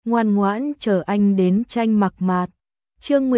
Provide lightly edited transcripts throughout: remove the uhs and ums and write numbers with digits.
ngoan ngoãn chờ anh đến tranh mặc mạt. Chương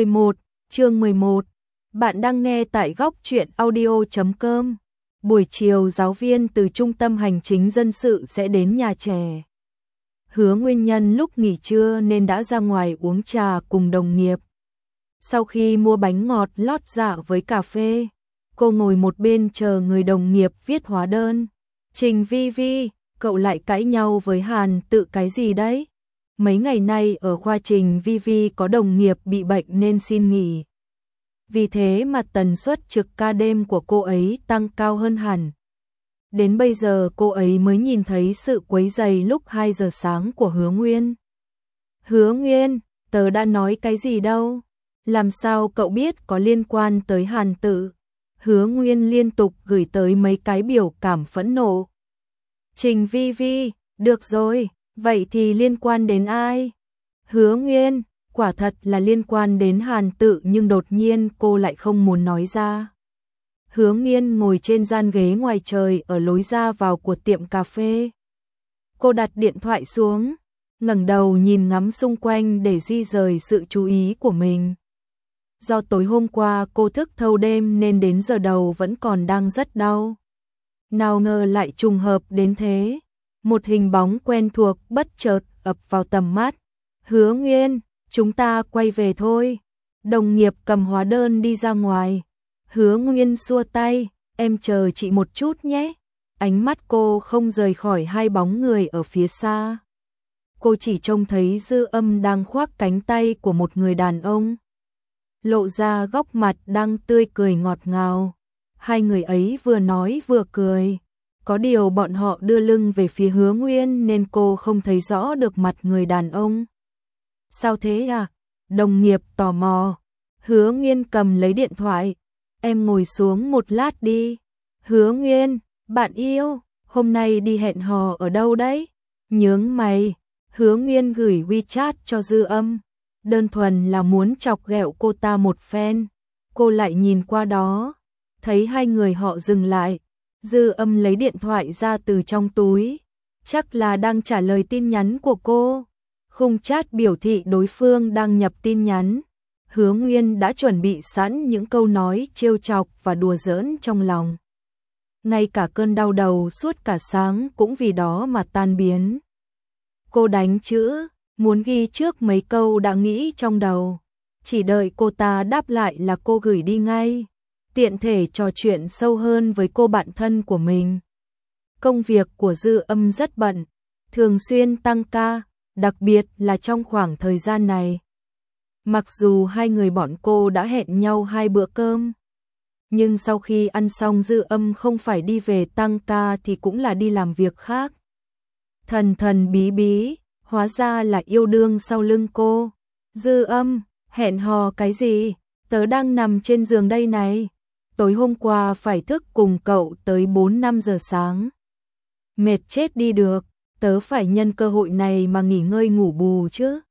11. Bạn đang nghe tại góc truyện audio.com. Buổi chiều giáo viên từ trung tâm hành chính dân sự sẽ đến nhà trẻ. Hứa Nguyên Nhân lúc nghỉ trưa nên đã ra ngoài uống trà cùng đồng nghiệp. Sau khi mua bánh ngọt lót dạ với cà phê, cô ngồi một bên chờ người đồng nghiệp viết hóa đơn. Trình Vi Vi, cậu lại cãi nhau với Hàn Tự cái gì đấy? Mấy ngày nay ở khoa Trình Vi Vi có đồng nghiệp bị bệnh nên xin nghỉ. Vì thế mà tần suất trực ca đêm của cô ấy tăng cao hơn hẳn. Đến bây giờ cô ấy mới nhìn thấy sự quấy rầy lúc 2 giờ sáng của Hứa Nguyên. Hứa Nguyên, tớ đã nói cái gì đâu? Làm sao cậu biết có liên quan tới Hàn Tự? Hứa Nguyên liên tục gửi tới mấy cái biểu cảm phẫn nộ. Trình Vi Vi, được rồi, vậy thì liên quan đến ai? Hứa Nguyên, quả thật là liên quan đến Hàn Tự nhưng đột nhiên cô lại không muốn nói ra. Hứa Nguyên ngồi trên gian ghế ngoài trời ở lối ra vào của tiệm cà phê. Cô đặt điện thoại xuống, ngẩng đầu nhìn ngắm xung quanh để di rời sự chú ý của mình. Do tối hôm qua cô thức thâu đêm nên đến giờ đầu vẫn còn đang rất đau. Nào ngờ lại trùng hợp đến thế. Một hình bóng quen thuộc bất chợt ập vào tầm mắt. Hứa Nguyên, chúng ta quay về thôi. Đồng nghiệp cầm hóa đơn đi ra ngoài. Hứa Nguyên xua tay, em chờ chị một chút nhé. Ánh mắt cô không rời khỏi hai bóng người ở phía xa. Cô chỉ trông thấy Dư Âm đang khoác cánh tay của một người đàn ông, lộ ra góc mặt đang tươi cười ngọt ngào. Hai người ấy vừa nói vừa cười. Có điều bọn họ đưa lưng về phía Hứa Nguyên nên cô không thấy rõ được mặt người đàn ông. Sao thế à? Đồng nghiệp tò mò. Hứa Nguyên cầm lấy điện thoại. Em ngồi xuống một lát đi. Hứa Nguyên, bạn yêu, hôm nay đi hẹn hò ở đâu đấy? Nhướng mày. Hứa Nguyên gửi WeChat cho Dư Âm. Đơn thuần là muốn chọc ghẹo cô ta một phen. Cô lại nhìn qua đó, thấy hai người họ dừng lại. Dư Âm lấy điện thoại ra từ trong túi, chắc là đang trả lời tin nhắn của cô. Khung chat biểu thị đối phương đang nhập tin nhắn. Hứa Nguyên đã chuẩn bị sẵn những câu nói trêu chọc và đùa giỡn trong lòng. Ngay cả cơn đau đầu suốt cả sáng cũng vì đó mà tan biến. Cô đánh chữ, muốn ghi trước mấy câu đã nghĩ trong đầu. Chỉ đợi cô ta đáp lại là cô gửi đi ngay. Tiện thể trò chuyện sâu hơn với cô bạn thân của mình. Công việc của Dư Âm rất bận, thường xuyên tăng ca, đặc biệt là trong khoảng thời gian này. Mặc dù hai người bọn cô đã hẹn nhau 2 bữa cơm, nhưng sau khi ăn xong Dư Âm không phải đi về tăng ca thì cũng là đi làm việc khác. Thần thần bí bí, hóa ra là yêu đương sau lưng cô. Dư Âm, hẹn hò cái gì? Tớ đang nằm trên giường đây này. Tối hôm qua phải thức cùng cậu tới 4-5 giờ sáng. Mệt chết đi được, tớ phải nhân cơ hội này mà nghỉ ngơi ngủ bù chứ.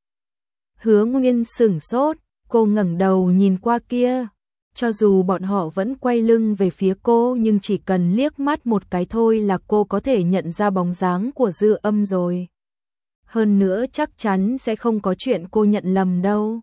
Hứa Nguyên sửng sốt, cô ngẩng đầu nhìn qua kia. Cho dù bọn họ vẫn quay lưng về phía cô nhưng chỉ cần liếc mắt một cái thôi là cô có thể nhận ra bóng dáng của Dư Âm rồi. Hơn nữa chắc chắn sẽ không có chuyện cô nhận lầm đâu.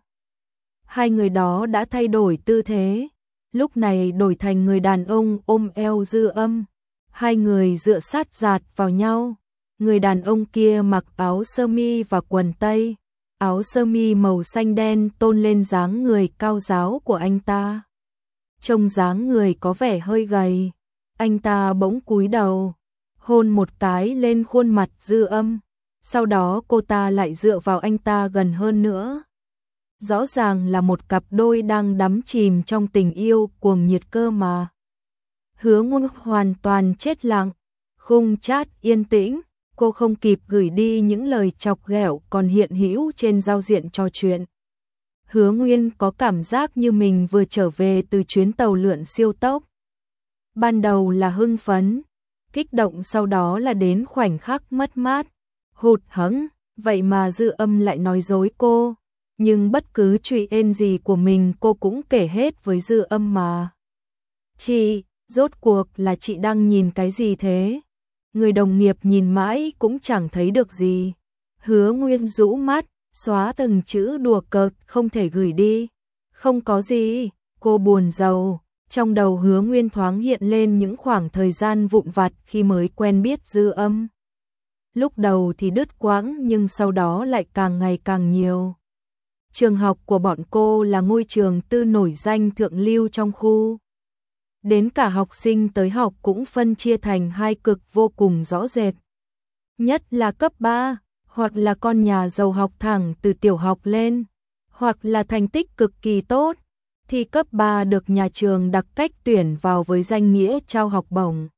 Hai người đó đã thay đổi tư thế. Lúc này đổi thành người đàn ông ôm eo Dư Âm. Hai người dựa sát dạt vào nhau. Người đàn ông kia mặc áo sơ mi và quần tây. Áo sơ mi màu xanh đen tôn lên dáng người cao ráo của anh ta. Trông dáng người có vẻ hơi gầy. Anh ta bỗng cúi đầu, hôn một cái lên khuôn mặt Dư Âm. Sau đó cô ta lại dựa vào anh ta gần hơn nữa. Rõ ràng là một cặp đôi đang đắm chìm trong tình yêu cuồng nhiệt cơ mà. Hứa Nguyên hoàn toàn chết lặng. Khung chat yên tĩnh. Cô không kịp gửi đi những lời chọc ghẹo còn hiện hữu trên giao diện trò chuyện. Hứa Nguyên có cảm giác như mình vừa trở về từ chuyến tàu lượn siêu tốc. Ban đầu là hưng phấn, kích động, sau đó là đến khoảnh khắc mất mát, hụt hẫng. Vậy mà Dư Âm lại nói dối cô. Nhưng bất cứ chuyện gì của mình cô cũng kể hết với Dư Âm mà. Chị, rốt cuộc là chị đang nhìn cái gì thế? Người đồng nghiệp nhìn mãi cũng chẳng thấy được gì. Hứa Nguyên rũ mắt, xóa từng chữ đùa cợt không thể gửi đi. Không có gì, cô buồn rầu, trong đầu Hứa Nguyên thoáng hiện lên những khoảng thời gian vụn vặt khi mới quen biết Dư Âm. Lúc đầu thì đứt quãng nhưng sau đó lại càng ngày càng nhiều. Trường học của bọn cô là ngôi trường tư nổi danh thượng lưu trong khu. Đến cả học sinh tới học cũng phân chia thành hai cực vô cùng rõ rệt. Nhất là cấp 3, hoặc là con nhà giàu học thẳng từ tiểu học lên, hoặc là thành tích cực kỳ tốt, thì cấp 3 được nhà trường đặc cách tuyển vào với danh nghĩa trao học bổng.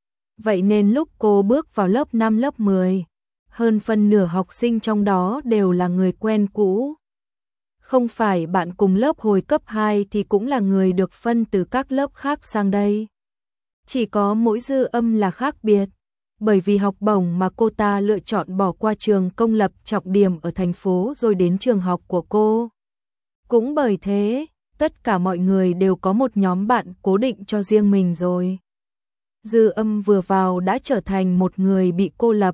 Vậy nên lúc cô bước vào lớp 5 lớp 10, hơn phân nửa học sinh trong đó đều là người quen cũ. Không phải bạn cùng lớp hồi cấp 2 thì cũng là người được phân từ các lớp khác sang đây. Chỉ có mỗi Dư Âm là khác biệt, bởi vì học bổng mà cô ta lựa chọn bỏ qua trường công lập trọng điểm ở thành phố rồi đến trường học của cô. Cũng bởi thế, tất cả mọi người đều có một nhóm bạn cố định cho riêng mình rồi. Dư Âm vừa vào đã trở thành một người bị cô lập.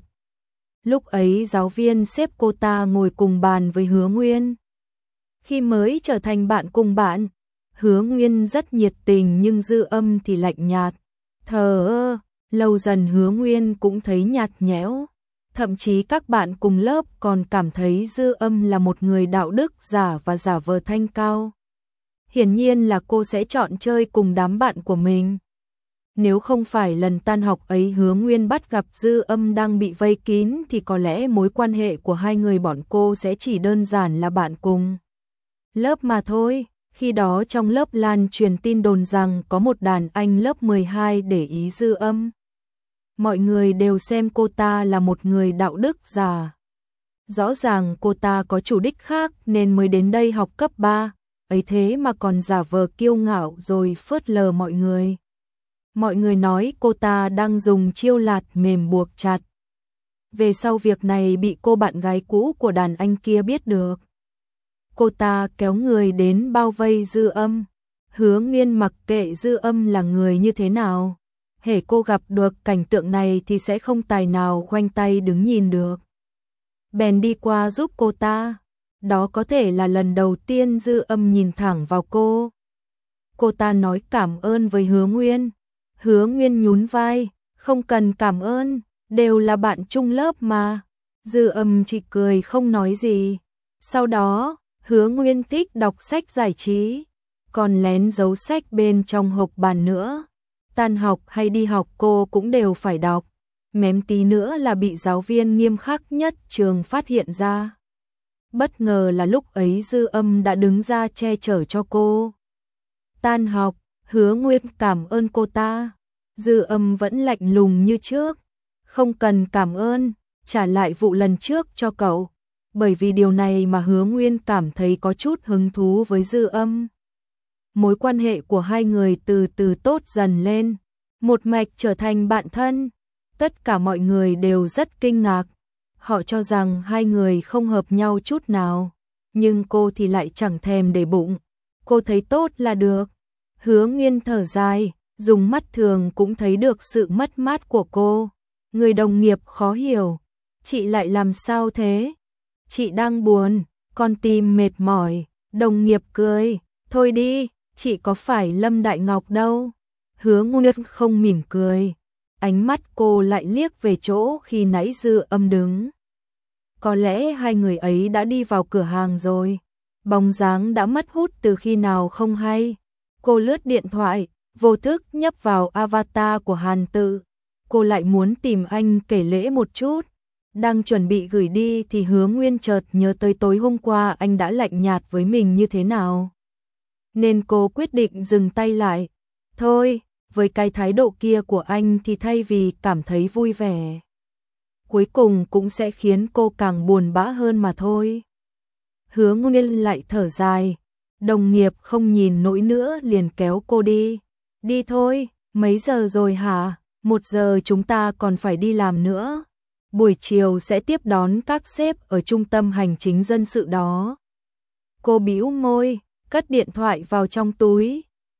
Lúc ấy giáo viên xếp cô ta ngồi cùng bàn với Hứa Nguyên. Khi mới trở thành bạn cùng bạn, Hứa Nguyên rất nhiệt tình nhưng Dư Âm thì lạnh nhạt, thờ ơ. Lâu dần Hứa Nguyên cũng thấy nhạt nhẽo. Thậm chí các bạn cùng lớp còn cảm thấy Dư Âm là một người đạo đức giả và giả vờ thanh cao. Hiển nhiên là cô sẽ chọn chơi cùng đám bạn của mình. Nếu không phải lần tan học ấy Hứa Nguyên bắt gặp Dư Âm đang bị vây kín thì có lẽ mối quan hệ của hai người bọn cô sẽ chỉ đơn giản là bạn cùng lớp mà thôi. Khi đó trong lớp lan truyền tin đồn rằng có một đàn anh lớp 12 để ý Dư Âm. Mọi người đều xem cô ta là một người đạo đức giả. Rõ ràng cô ta có chủ đích khác nên mới đến đây học cấp 3, ấy thế mà còn giả vờ kiêu ngạo rồi phớt lờ mọi người. Mọi người nói cô ta đang dùng chiêu lạt mềm buộc chặt. Về sau việc này bị cô bạn gái cũ của đàn anh kia biết được. Cô ta kéo người đến bao vây Dư Âm. Hứa Nguyên mặc kệ Dư Âm là người như thế nào. Hễ cô gặp được cảnh tượng này thì sẽ không tài nào khoanh tay đứng nhìn được. Bèn đi qua giúp cô ta. Đó có thể là lần đầu tiên Dư Âm nhìn thẳng vào cô. Cô ta nói cảm ơn với Hứa Nguyên. Hứa Nguyên nhún vai, không cần cảm ơn, đều là bạn chung lớp mà. Dư Âm chỉ cười không nói gì. Sau đó, Hứa Nguyên thích đọc sách giải trí, còn lén giấu sách bên trong hộp bàn nữa. Tan học hay đi học cô cũng đều phải đọc, mém tí nữa là bị giáo viên nghiêm khắc nhất trường phát hiện ra. Bất ngờ là lúc ấy Dư Âm đã đứng ra che chở cho cô. Tan học, Hứa Nguyên cảm ơn cô ta. Dư Âm vẫn lạnh lùng như trước. Không cần cảm ơn, trả lại vụ lần trước cho cậu. Bởi vì điều này mà Hứa Nguyên cảm thấy có chút hứng thú với Dư Âm. Mối quan hệ của hai người từ từ tốt dần lên, một mạch trở thành bạn thân. Tất cả mọi người đều rất kinh ngạc. Họ cho rằng hai người không hợp nhau chút nào, nhưng cô thì lại chẳng thèm để bụng. Cô thấy tốt là được. Hứa Nguyên thở dài, dùng mắt thường cũng thấy được sự mất mát của cô. Người đồng nghiệp khó hiểu, chị lại làm sao thế? Chị đang buồn, con tim mệt mỏi. Đồng nghiệp cười, thôi đi, chị có phải Lâm Đại Ngọc đâu. Hứa Nguyên không mỉm cười, ánh mắt cô lại liếc về chỗ khi nãy Dư Âm đứng. Có lẽ hai người ấy đã đi vào cửa hàng rồi, bóng dáng đã mất hút từ khi nào không hay. Cô lướt điện thoại, vô thức nhấp vào avatar của Hàn Tự. Cô lại muốn tìm anh kể lễ một chút. Đang chuẩn bị gửi đi thì Hứa Nguyên chợt nhớ tới tối hôm qua anh đã lạnh nhạt với mình như thế nào. Nên cô quyết định dừng tay lại. Thôi, với cái thái độ kia của anh thì thay vì cảm thấy vui vẻ, cuối cùng cũng sẽ khiến cô càng buồn bã hơn mà thôi. Hứa Nguyên lại thở dài. Đồng nghiệp không nhìn nổi nữa liền kéo cô đi. Đi thôi, mấy giờ rồi hả? 1 giờ chúng ta còn phải đi làm nữa. Buổi chiều sẽ tiếp đón các sếp ở trung tâm hành chính dân sự đó. Cô bĩu môi, cất điện thoại vào trong túi.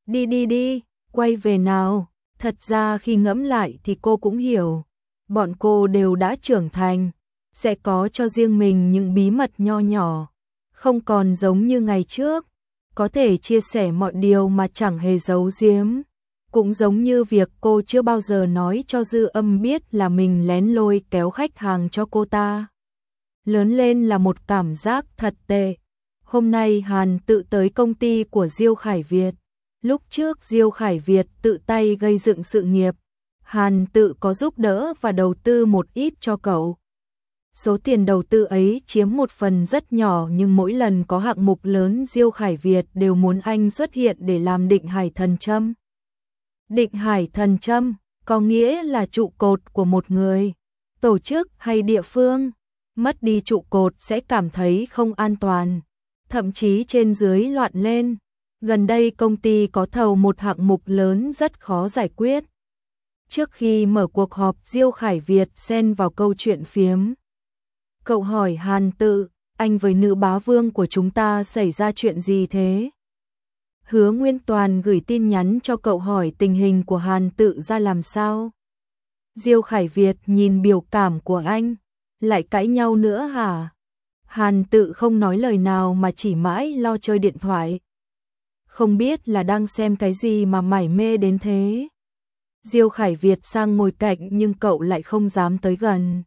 Đi, quay về nào. Thật ra khi ngẫm lại thì cô cũng hiểu. Bọn cô đều đã trưởng thành. sẽ có cho riêng mình những bí mật nho nhỏ, không còn giống như ngày trước, có thể chia sẻ mọi điều mà chẳng hề giấu giếm. Cũng giống như việc cô chưa bao giờ nói cho Dư Âm biết là mình lén lôi kéo khách hàng cho cô ta. Lớn lên là một cảm giác thật tệ. Hôm nay Hàn Tự tới công ty của Diêu Khải Việt. Lúc trước Diêu Khải Việt tự tay gây dựng sự nghiệp, Hàn Tự có giúp đỡ và đầu tư một ít cho cậu. Số tiền đầu tư ấy chiếm một phần rất nhỏ, nhưng mỗi lần có hạng mục lớn Diêu Khải Việt đều muốn anh xuất hiện để làm định hải thần châm. Định hải thần châm có nghĩa là trụ cột của một người, tổ chức hay địa phương. Mất đi trụ cột sẽ cảm thấy không an toàn, thậm chí trên dưới loạn lên. Gần đây công ty có thầu một hạng mục lớn rất khó giải quyết. Trước khi mở cuộc họp, Diêu Khải Việt xen vào câu chuyện phiếm. Cậu hỏi Hàn Tự, anh với nữ bá vương của chúng ta xảy ra chuyện gì thế? Hứa Nguyên Toàn gửi tin nhắn cho cậu hỏi tình hình của Hàn Tự ra làm sao. Diêu Khải Việt nhìn biểu cảm của anh, lại cãi nhau nữa hả? Hàn Tự không nói lời nào mà chỉ mãi lo chơi điện thoại. Không biết là đang xem cái gì mà mải mê đến thế. Diêu Khải Việt sang ngồi cạnh nhưng cậu lại không dám tới gần.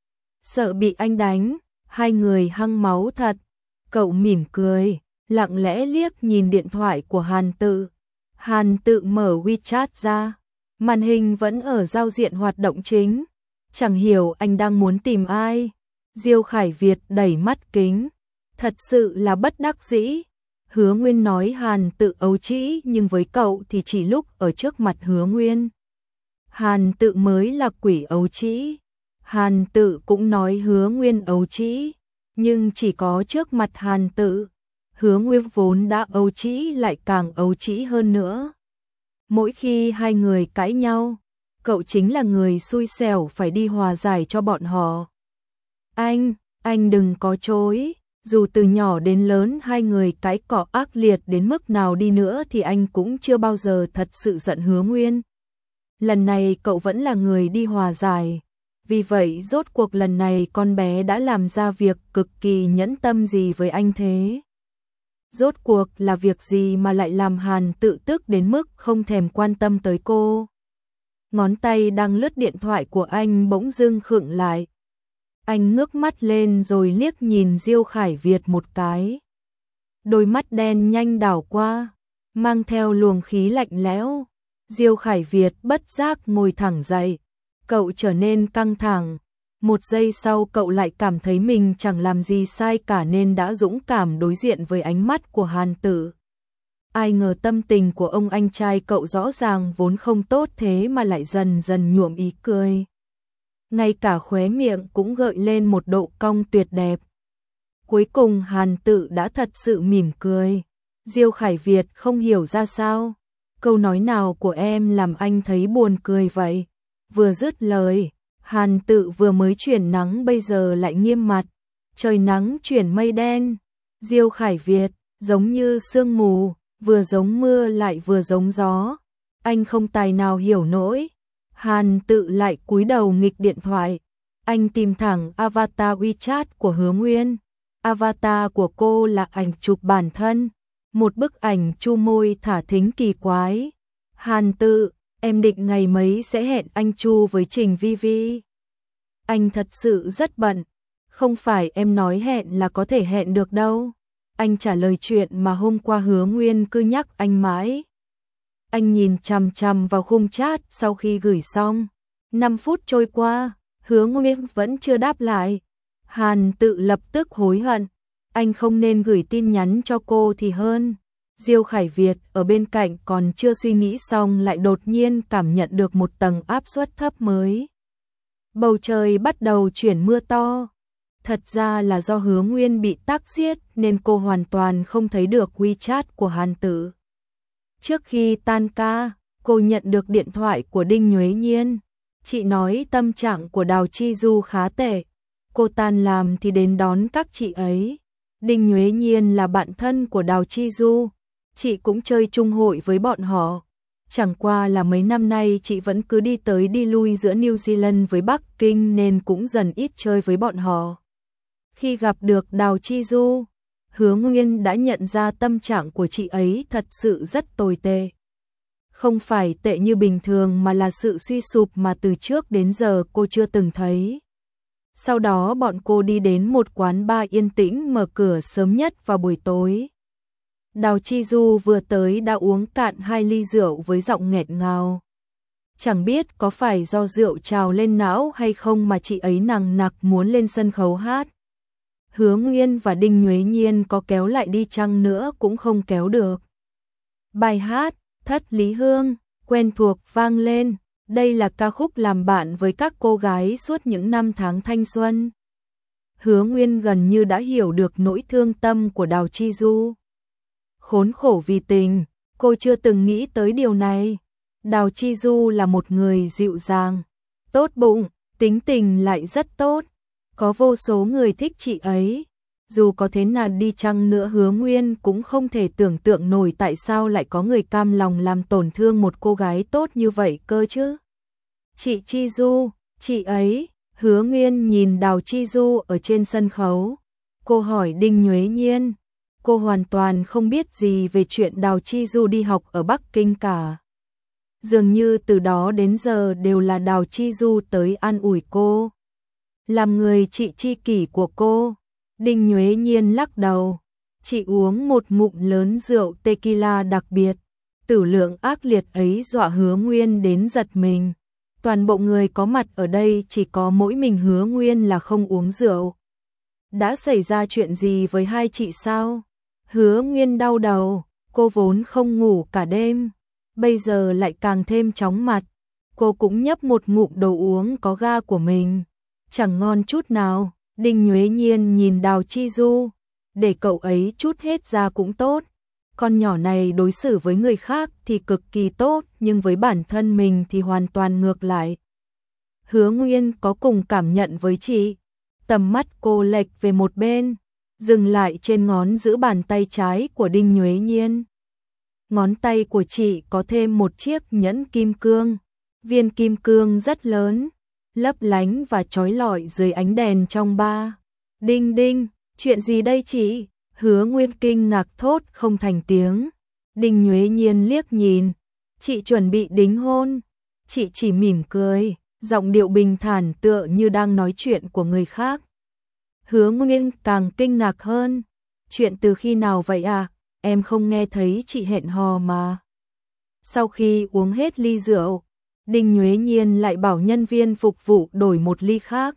Sợ bị anh đánh, hai người hăng máu thật. Cậu mỉm cười, lặng lẽ liếc nhìn điện thoại của Hàn Tự. Hàn Tự mở WeChat ra, màn hình vẫn ở giao diện hoạt động chính. Chẳng hiểu anh đang muốn tìm ai. Diêu Khải Việt đẩy mắt kính, thật sự là bất đắc dĩ. Hứa Nguyên nói Hàn Tự ấu trĩ, nhưng với cậu thì chỉ lúc ở trước mặt Hứa Nguyên. Hàn Tự mới là quỷ ấu trĩ. Hàn Tự cũng nói Hứa Nguyên ấu trĩ, nhưng chỉ có trước mặt Hàn Tự. Hứa Nguyên vốn đã ấu trĩ lại càng ấu trĩ hơn nữa. Mỗi khi hai người cãi nhau, cậu chính là người xui xẻo phải đi hòa giải cho bọn họ. Anh đừng có chối. Dù từ nhỏ đến lớn hai người cãi cọ ác liệt đến mức nào đi nữa thì anh cũng chưa bao giờ thật sự giận Hứa Nguyên. Lần này cậu vẫn là người đi hòa giải. Vì vậy rốt cuộc lần này con bé đã làm ra việc cực kỳ nhẫn tâm gì với anh thế? Rốt cuộc là việc gì mà lại làm Hàn Tự tức đến mức không thèm quan tâm tới cô? Ngón tay đang lướt điện thoại của anh bỗng dưng khựng lại. Anh ngước mắt lên rồi liếc nhìn Diêu Khải Việt một cái. Đôi mắt đen nhanh đảo qua, mang theo luồng khí lạnh lẽo. Diêu Khải Việt bất giác ngồi thẳng dậy. Cậu trở nên căng thẳng. Một giây sau cậu lại cảm thấy mình chẳng làm gì sai cả nên đã dũng cảm đối diện với ánh mắt của Hàn Tự. Ai ngờ tâm tình của ông anh trai cậu rõ ràng vốn không tốt thế mà lại dần dần nhuộm ý cười. Ngay cả khóe miệng cũng gợi lên một độ cong tuyệt đẹp. Cuối cùng Hàn Tự đã thật sự mỉm cười. Diêu Khải Việt không hiểu ra sao. Câu nói nào của em làm anh thấy buồn cười vậy? Vừa dứt lời, Hàn Tự vừa mới chuyển nắng bây giờ lại nghiêm mặt. Trời nắng chuyển mây đen. Diêu Khải Việt, giống như sương mù, vừa giống mưa lại vừa giống gió. Anh không tài nào hiểu nổi. Hàn Tự lại cúi đầu nghịch điện thoại. Anh tìm thẳng avatar WeChat của Hứa Nguyên. Avatar của cô là ảnh chụp bản thân. Một bức ảnh chu môi thả thính kỳ quái. Hàn Tự, em định ngày mấy sẽ hẹn anh chu với Trình Vi Vi? Anh thật sự rất bận. Không phải em nói hẹn là có thể hẹn được đâu. Anh trả lời chuyện mà hôm qua Hứa Nguyên cứ nhắc anh mãi. Anh nhìn chằm chằm vào khung chat sau khi gửi xong. 5 phút trôi qua, Hứa Nguyên vẫn chưa đáp lại. Hàn Tự lập tức hối hận. Anh không nên gửi tin nhắn cho cô thì hơn. Diêu Khải Việt ở bên cạnh còn chưa suy nghĩ xong lại đột nhiên cảm nhận được một tầng áp suất thấp mới. Bầu trời bắt đầu chuyển mưa to. Thật ra là do Hứa Nguyên bị tắc giết nên cô hoàn toàn không thấy được WeChat của Hàn Tự. Trước khi tan ca, cô nhận được điện thoại của Đinh Nhuế Nhiên. Chị nói tâm trạng của Đào Chi Du khá tệ. Cô tan làm thì đến đón các chị ấy. Đinh Nhuế Nhiên là bạn thân của Đào Chi Du. Chị cũng chơi chung hội với bọn họ. Chẳng qua là mấy năm nay chị vẫn cứ đi tới đi lui giữa New Zealand với Bắc Kinh nên cũng dần ít chơi với bọn họ. Khi gặp được Đào Chi Du, Hứa Nguyên đã nhận ra tâm trạng của chị ấy thật sự rất tồi tệ. Không phải tệ như bình thường mà là sự suy sụp mà từ trước đến giờ cô chưa từng thấy. Sau đó bọn cô đi đến một quán bar yên tĩnh mở cửa sớm nhất vào buổi tối. Đào Chi Du vừa tới đã uống cạn 2 ly rượu với giọng nghẹn ngào. Chẳng biết có phải do rượu trào lên não hay không mà chị ấy nằng nặc muốn lên sân khấu hát. Hứa Nguyên và Đinh Nhuế Nhiên có kéo lại đi chăng nữa cũng không kéo được. Bài hát Thất Lý Hương quen thuộc vang lên. Đây là ca khúc làm bạn với các cô gái suốt những năm tháng thanh xuân. Hứa Nguyên gần như đã hiểu được nỗi thương tâm của Đào Chi Du. Khốn khổ vì tình, cô chưa từng nghĩ tới điều này. Đào Chi Du là một người dịu dàng, tốt bụng, tính tình lại rất tốt. Có vô số người thích chị ấy. Dù có thế nào đi chăng nữa Hứa Nguyên cũng không thể tưởng tượng nổi tại sao lại có người cam lòng làm tổn thương một cô gái tốt như vậy cơ chứ. Chị Chi Du, chị ấy, Hứa Nguyên nhìn Đào Chi Du ở trên sân khấu. Cô hỏi Đinh Nhuế Nhiên. Cô hoàn toàn không biết gì về chuyện Đào Chi Du đi học ở Bắc Kinh cả. Dường như từ đó đến giờ đều là Đào Chi Du tới an ủi cô. Làm người chị tri kỷ của cô. Đinh Nhuế Nhiên lắc đầu. Chị uống một ngụm lớn rượu tequila đặc biệt. Tử lượng ác liệt ấy dọa Hứa Nguyên đến giật mình. Toàn bộ người có mặt ở đây chỉ có mỗi mình Hứa Nguyên là không uống rượu. Đã xảy ra chuyện gì với hai chị sao? Hứa Nguyên đau đầu, cô vốn không ngủ cả đêm, bây giờ lại càng thêm chóng mặt. Cô cũng nhấp một ngụm đồ uống có ga của mình, chẳng ngon chút nào. Đinh Nhuế Nhiên nhìn Đào Chi Du, để cậu ấy chút hết ra cũng tốt. Con nhỏ này đối xử với người khác thì cực kỳ tốt, nhưng với bản thân mình thì hoàn toàn ngược lại. Hứa Nguyên có cùng cảm nhận với chị. Tầm mắt cô lệch về một bên, dừng lại trên ngón giữ bàn tay trái của Đinh Nhuế Nhiên. Ngón tay của chị có thêm một chiếc nhẫn kim cương. Viên kim cương rất lớn, lấp lánh và chói lọi dưới ánh đèn trong bar. Đinh đinh, chuyện gì đây chị? Hứa Nguyên kinh ngạc thốt không thành tiếng. Đinh Nhuế Nhiên liếc nhìn, chị chuẩn bị đính hôn. Chị chỉ mỉm cười, giọng điệu bình thản tựa như đang nói chuyện của người khác. Hứa Nguyên càng kinh ngạc hơn. Chuyện từ khi nào vậy à? Em không nghe thấy chị hẹn hò mà. Sau khi uống hết ly rượu, Đinh Nhuế Nhiên lại bảo nhân viên phục vụ đổi một ly khác.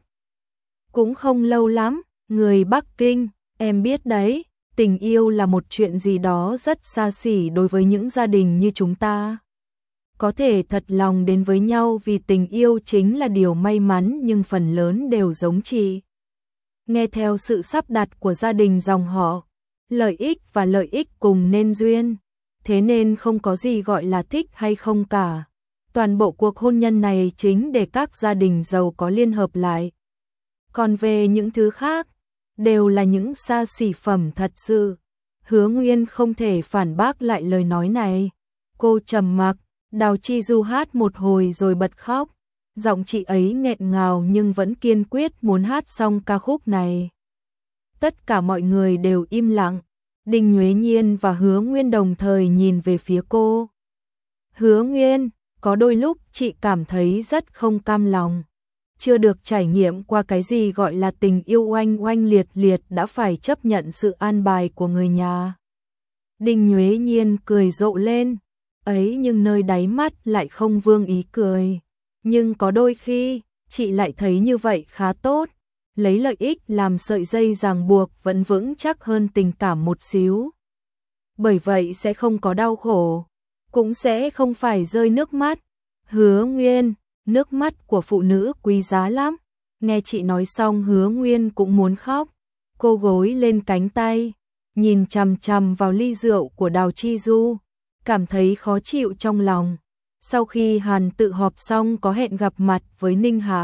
Cũng không lâu lắm, người Bắc Kinh, em biết đấy, tình yêu là một chuyện gì đó rất xa xỉ đối với những gia đình như chúng ta. Có thể thật lòng đến với nhau vì tình yêu chính là điều may mắn, nhưng phần lớn đều giống chị. Nghe theo sự sắp đặt của gia đình dòng họ, lợi ích và lợi ích cùng nên duyên, thế nên không có gì gọi là thích hay không cả. Toàn bộ cuộc hôn nhân này chính để các gia đình giàu có liên hợp lại. Còn về những thứ khác, đều là những xa xỉ phẩm thật sự. Hứa Nguyên không thể phản bác lại lời nói này. Cô trầm mặc, Đào Chi Du hát một hồi rồi bật khóc. Giọng chị ấy nghẹn ngào nhưng vẫn kiên quyết muốn hát xong ca khúc này. Tất cả mọi người đều im lặng. Đinh Nhuế Nhiên và Hứa Nguyên đồng thời nhìn về phía cô. Hứa Nguyên, có đôi lúc chị cảm thấy rất không cam lòng. Chưa được trải nghiệm qua cái gì gọi là tình yêu oanh oanh liệt liệt đã phải chấp nhận sự an bài của người nhà. Đinh Nhuế Nhiên cười rộ lên. Ấy nhưng nơi đáy mắt lại không vương ý cười. Nhưng có đôi khi, chị lại thấy như vậy khá tốt. Lấy lợi ích làm sợi dây ràng buộc vẫn vững chắc hơn tình cảm một xíu. Bởi vậy sẽ không có đau khổ, cũng sẽ không phải rơi nước mắt. Hứa Nguyên, nước mắt của phụ nữ quý giá lắm. Nghe chị nói xong Hứa Nguyên cũng muốn khóc. Cô gối lên cánh tay, nhìn chằm chằm vào ly rượu của Đào Chi Du, cảm thấy khó chịu trong lòng. Sau khi Hàn Tự họp xong có hẹn gặp mặt với Ninh Hạ.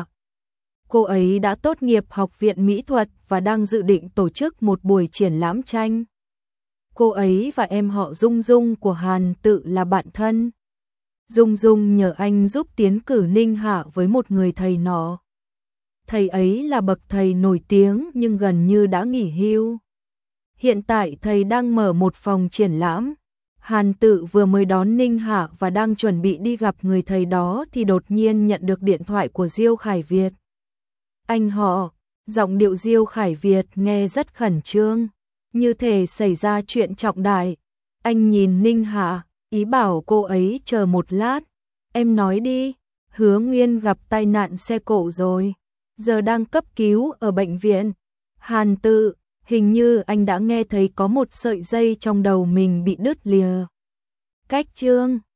Cô ấy đã tốt nghiệp học viện mỹ thuật và đang dự định tổ chức một buổi triển lãm tranh. Cô ấy và em họ Dung Dung của Hàn Tự là bạn thân. Dung Dung nhờ anh giúp tiến cử Ninh Hạ với một người thầy nọ. Thầy ấy là bậc thầy nổi tiếng nhưng gần như đã nghỉ hưu. Hiện tại thầy đang mở một phòng triển lãm. Hàn Tự vừa mới đón Ninh Hạ và đang chuẩn bị đi gặp người thầy đó thì đột nhiên nhận được điện thoại của Diêu Khải Việt. Anh họ, giọng điệu Diêu Khải Việt nghe rất khẩn trương, như thể xảy ra chuyện trọng đại. Anh nhìn Ninh Hạ, ý bảo cô ấy chờ một lát. Em nói đi, Hứa Nguyên gặp tai nạn xe cộ rồi, giờ đang cấp cứu ở bệnh viện. Hàn Tự, hình như anh đã nghe thấy có một sợi dây trong đầu mình bị đứt lìa. Cách chương